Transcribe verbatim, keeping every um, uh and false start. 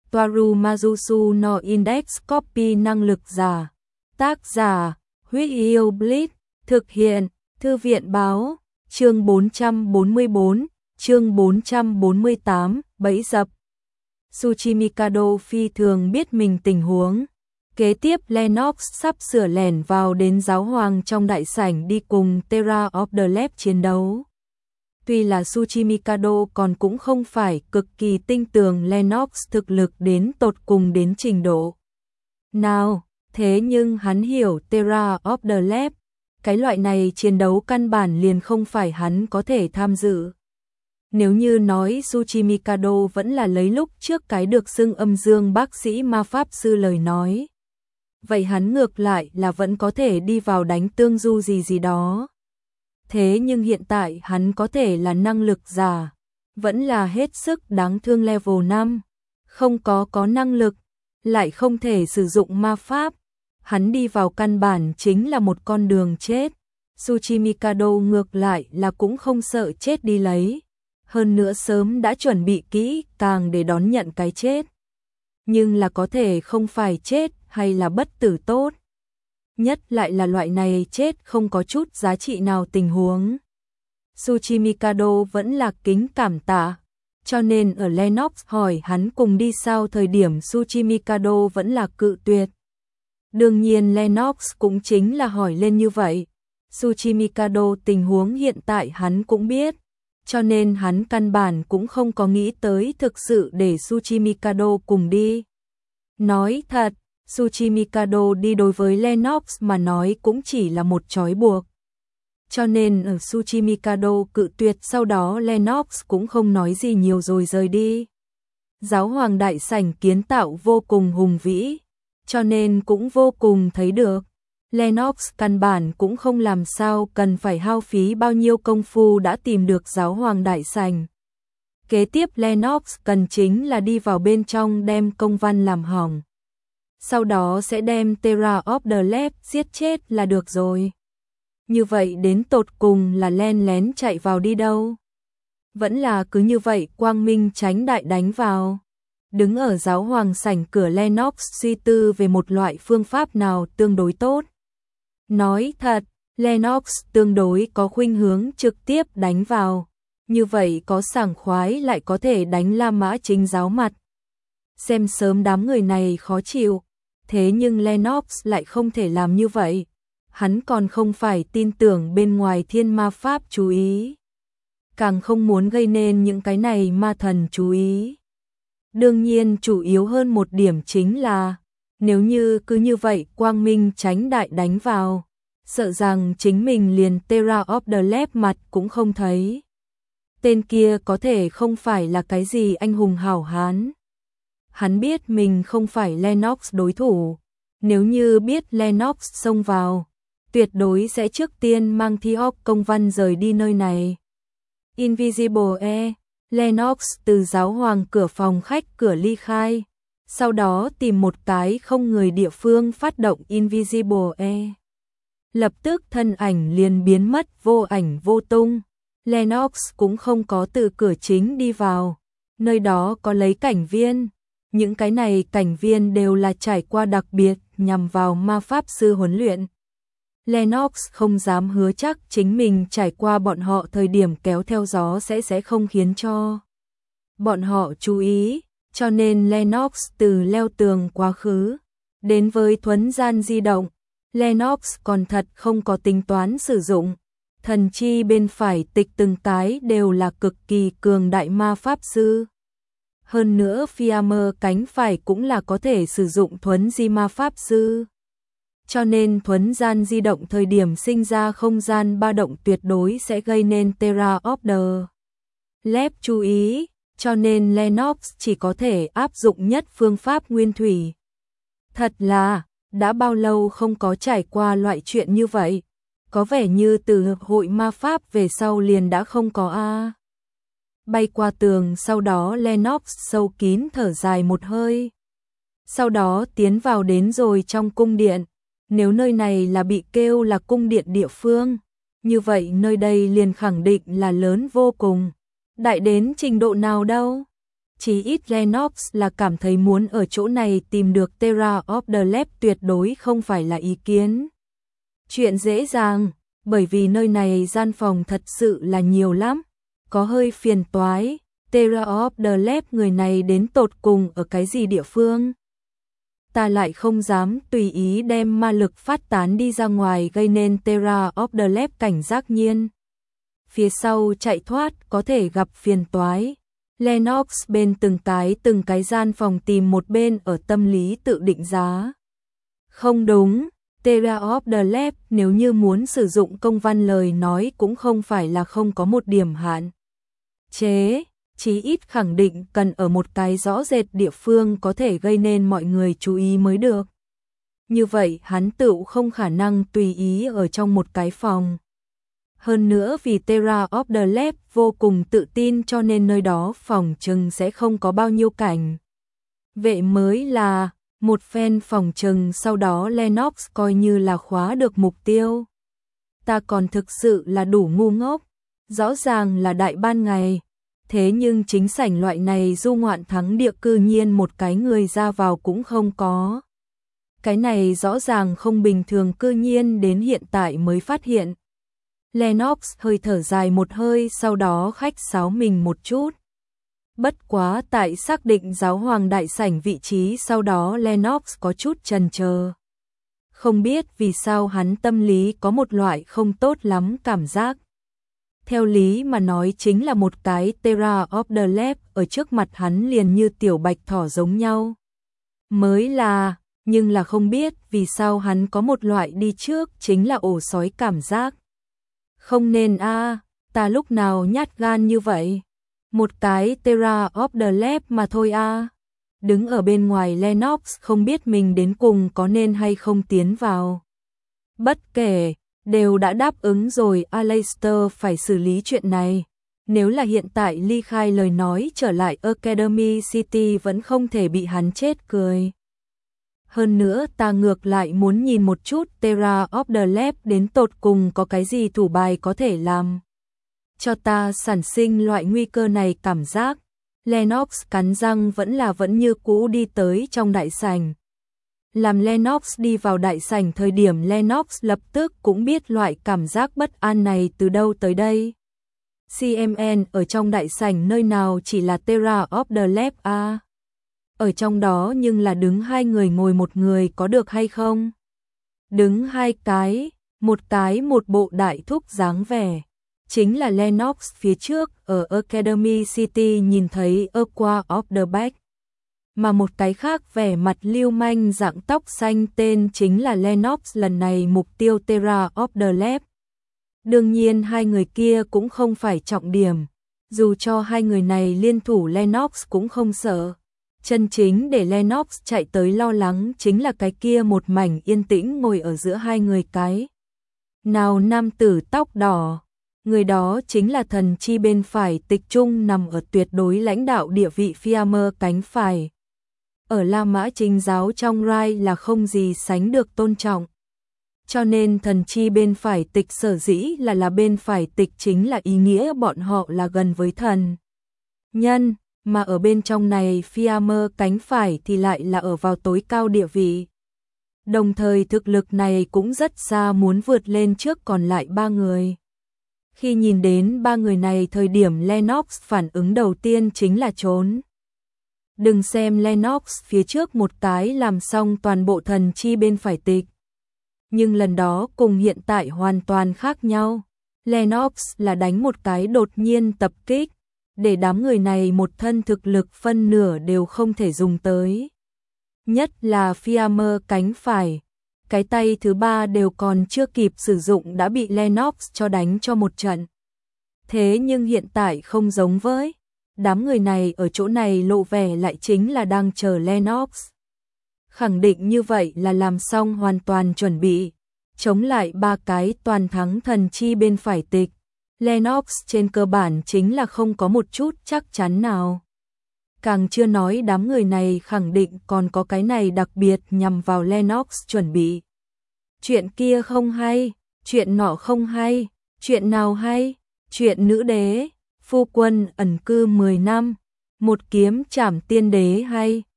Toaru Majusu no Index Copy năng lực giả. Tác giả, Huyết Yêu Blitz, thực hiện, Thư viện báo, chương bốn trăm bốn mươi bốn, chương bốn trăm bốn mươi tám, bẫy dập. Tsuchimikado phi thường biết mình tình huống. Kế tiếp Lennox sắp sửa lẻn vào đến giáo hoàng trong đại sảnh đi cùng Terra of the Lab chiến đấu. Tuy là Tsuchimikado còn cũng không phải cực kỳ tinh tường Lennox thực lực đến tột cùng đến trình độ nào, thế nhưng hắn hiểu Terra of the Lab, cái loại này chiến đấu căn bản liền không phải hắn có thể tham dự. Nếu như nói Tsuchimikado vẫn là lấy lúc trước cái được xưng âm dương bác sĩ ma pháp sư lời nói, vậy hắn ngược lại là vẫn có thể đi vào đánh tương du gì gì đó. Thế nhưng hiện tại hắn có thể là năng lực giả, vẫn là hết sức đáng thương level năm, không có có năng lực, lại không thể sử dụng ma pháp. Hắn đi vào căn bản chính là một con đường chết. Tsuchimikado ngược lại là cũng không sợ chết đi lấy, hơn nữa sớm đã chuẩn bị kỹ càng để đón nhận cái chết. Nhưng là có thể không phải chết hay là bất tử tốt. Nhất lại là loại này chết không có chút giá trị nào tình huống. Tsuchimikado vẫn là kính cảm tạ, cho nên ở Lennox hỏi hắn cùng đi sau thời điểm Tsuchimikado vẫn là cự tuyệt. Đương nhiên Lennox cũng chính là hỏi lên như vậy. Tsuchimikado tình huống hiện tại hắn cũng biết, cho nên hắn căn bản cũng không có nghĩ tới thực sự để Tsuchimikado cùng đi. Nói thật, Tsuchimikado đi đối với Lennox mà nói cũng chỉ là một trói buộc. Cho nên ở Tsuchimikado cự tuyệt sau đó Lennox cũng không nói gì nhiều rồi rời đi. Giáo hoàng đại sảnh kiến tạo vô cùng hùng vĩ, cho nên cũng vô cùng thấy được. Lennox căn bản cũng không làm sao cần phải hao phí bao nhiêu công phu đã tìm được giáo hoàng đại sảnh. Kế tiếp Lennox cần chính là đi vào bên trong đem công văn làm hỏng. Sau đó sẽ đem Terra of the Lab giết chết là được rồi. Như vậy đến tột cùng là len lén chạy vào đi đâu? Vẫn là cứ như vậy quang minh tránh đại đánh vào. Đứng ở giáo hoàng sảnh cửa Lennox suy tư về một loại phương pháp nào tương đối tốt. Nói thật, Lennox tương đối có khuynh hướng trực tiếp đánh vào. Như vậy có sảng khoái lại có thể đánh La Mã chính giáo mặt. Xem sớm đám người này khó chịu. Thế nhưng Lennox lại không thể làm như vậy. Hắn còn không phải tin tưởng bên ngoài thiên ma pháp chú ý. Càng không muốn gây nên những cái này ma thần chú ý. Đương nhiên chủ yếu hơn một điểm chính là, nếu như cứ như vậy quang minh tránh đại đánh vào, sợ rằng chính mình liền Terra of the Lab mặt cũng không thấy. Tên kia có thể không phải là cái gì anh hùng hảo hán. Hắn biết mình không phải Lennox đối thủ. Nếu như biết Lennox xông vào, tuyệt đối sẽ trước tiên mang thi óc công văn rời đi nơi này. Invisible E, Lennox từ giáo hoàng cửa phòng khách cửa ly khai, sau đó tìm một cái không người địa phương phát động Invisible E. Lập tức thân ảnh liền biến mất vô ảnh vô tung. Lennox cũng không có từ cửa chính đi vào, nơi đó có lấy cảnh viên. Những cái này cảnh viên đều là trải qua đặc biệt nhằm vào ma pháp sư huấn luyện. Lennox không dám hứa chắc chính mình trải qua bọn họ thời điểm kéo theo gió sẽ sẽ không khiến cho bọn họ chú ý, cho nên Lennox từ leo tường quá khứ. Đến với thuấn gian di động, Lennox còn thật không có tính toán sử dụng. Thần chi bên phải tịch từng cái đều là cực kỳ cường đại ma pháp sư. Hơn nữa Fiammer cánh phải cũng là có thể sử dụng thuấn di ma pháp sư. Cho nên thuấn gian di động thời điểm sinh ra không gian ba động tuyệt đối sẽ gây nên Terra of the Lab chú ý, cho nên Lennox chỉ có thể áp dụng nhất phương pháp nguyên thủy. Thật là, đã bao lâu không có trải qua loại chuyện như vậy, có vẻ như từ hiệp hội ma pháp về sau liền đã không có a. Bay qua tường sau đó Lennox sâu kín thở dài một hơi. Sau đó tiến vào đến rồi trong cung điện. Nếu nơi này là bị kêu là cung điện địa phương, như vậy nơi đây liền khẳng định là lớn vô cùng. Đại đến trình độ nào đâu? Chí ít Lennox là cảm thấy muốn ở chỗ này tìm được Terra of the Lab tuyệt đối không phải là ý kiến chuyện dễ dàng, bởi vì nơi này gian phòng thật sự là nhiều lắm, có hơi phiền toái. Terra of the Lab người này đến tột cùng ở cái gì địa phương? Ta lại không dám tùy ý đem ma lực phát tán đi ra ngoài gây nên Terra of the Lab cảnh giác nhiên. Phía sau chạy thoát có thể gặp phiền toái. Lennox bên từng cái từng cái gian phòng tìm một bên ở tâm lý tự định giá. Không đúng, Terra of the Lab nếu như muốn sử dụng công văn lời nói cũng không phải là không có một điểm hạn chế, chí ít khẳng định cần ở một cái rõ rệt địa phương có thể gây nên mọi người chú ý mới được. Như vậy hắn tựu không khả năng tùy ý ở trong một cái phòng. Hơn nữa vì Terra of the Lab vô cùng tự tin cho nên nơi đó phòng trừng sẽ không có bao nhiêu cảnh. Vậy mới là một phen phòng trừng sau đó Lennox coi như là khóa được mục tiêu. Ta còn thực sự là đủ ngu ngốc, rõ ràng là đại ban ngày. Thế nhưng chính sảnh loại này du ngoạn thắng địa cư nhiên một cái người ra vào cũng không có. Cái này rõ ràng không bình thường cư nhiên đến hiện tại mới phát hiện. Lennox hơi thở dài một hơi sau đó khách sáo mình một chút. Bất quá tại xác định giáo hoàng đại sảnh vị trí sau đó Lennox có chút chần chờ. Không biết vì sao hắn tâm lý có một loại không tốt lắm cảm giác. Theo lý mà nói chính là một cái Terra of the Lab ở trước mặt hắn liền như tiểu bạch thỏ giống nhau. Mới là, nhưng là không biết vì sao hắn có một loại đi trước chính là ổ sói cảm giác. Không nên a, à, ta lúc nào nhát gan như vậy. Một cái Terra of the Lab mà thôi a. À. Đứng ở bên ngoài Lennox không biết mình đến cùng có nên hay không tiến vào. Bất kể, đều đã đáp ứng rồi Aleister phải xử lý chuyện này. Nếu là hiện tại ly khai lời nói trở lại Academy City vẫn không thể bị hắn chết cười. Hơn nữa ta ngược lại muốn nhìn một chút Terra of the Lab đến tột cùng có cái gì thủ bài có thể làm cho ta sản sinh loại nguy cơ này cảm giác. Lennox cắn răng vẫn là vẫn như cũ đi tới trong đại sảnh. Làm Lennox đi vào đại sảnh thời điểm Lennox lập tức cũng biết loại cảm giác bất an này từ đâu tới đây. xê em en ở trong đại sảnh nơi nào chỉ là Terra of the Lab a. À. Ở trong đó nhưng là đứng hai người ngồi một người có được hay không? Đứng hai cái, một cái một bộ đại thúc dáng vẻ. Chính là Lennox phía trước ở Academy City nhìn thấy Aqua of the Back. Mà một cái khác vẻ mặt lưu manh dạng tóc xanh tên chính là Lennox lần này mục tiêu Terra of the Lab. Đương nhiên hai người kia cũng không phải trọng điểm. Dù cho hai người này liên thủ Lennox cũng không sợ. Chân chính để Lennox chạy tới lo lắng chính là cái kia một mảnh yên tĩnh ngồi ở giữa hai người cái. Nào nam tử tóc đỏ, người đó chính là thần chi bên phải Tịch Trung nằm ở tuyệt đối lãnh đạo địa vị Fiamer cánh phải. Ở La Mã Chính giáo trong Rai là không gì sánh được tôn trọng. Cho nên thần chi bên phải Tịch sở dĩ là là bên phải Tịch chính là ý nghĩa bọn họ là gần với thần nhân. Mà ở bên trong này Fiamer cánh phải thì lại là ở vào tối cao địa vị. Đồng thời thực lực này cũng rất xa muốn vượt lên trước còn lại ba người. Khi nhìn đến ba người này thời điểm Lennox phản ứng đầu tiên chính là trốn. Đừng xem Lennox phía trước một cái làm xong toàn bộ thần chi bên phải Tịch. Nhưng lần đó cùng hiện tại hoàn toàn khác nhau. Lennox là đánh một cái đột nhiên tập kích. Để đám người này một thân thực lực phân nửa đều không thể dùng tới. Nhất là Fiamer cánh phải, cái tay thứ ba đều còn chưa kịp sử dụng đã bị Lennox cho đánh cho một trận. Thế nhưng hiện tại không giống với, đám người này ở chỗ này lộ vẻ lại chính là đang chờ Lennox. Khẳng định như vậy là làm xong hoàn toàn chuẩn bị, chống lại ba cái toàn thắng thần chi bên phải Tịch. Lennox trên cơ bản chính là không có một chút chắc chắn nào. Càng chưa nói đám người này khẳng định còn có cái này đặc biệt nhằm vào Lennox chuẩn bị. Chuyện kia không hay, chuyện nọ không hay, chuyện nào hay, chuyện nữ đế, phu quân ẩn cư mười năm, một kiếm trảm tiên đế hay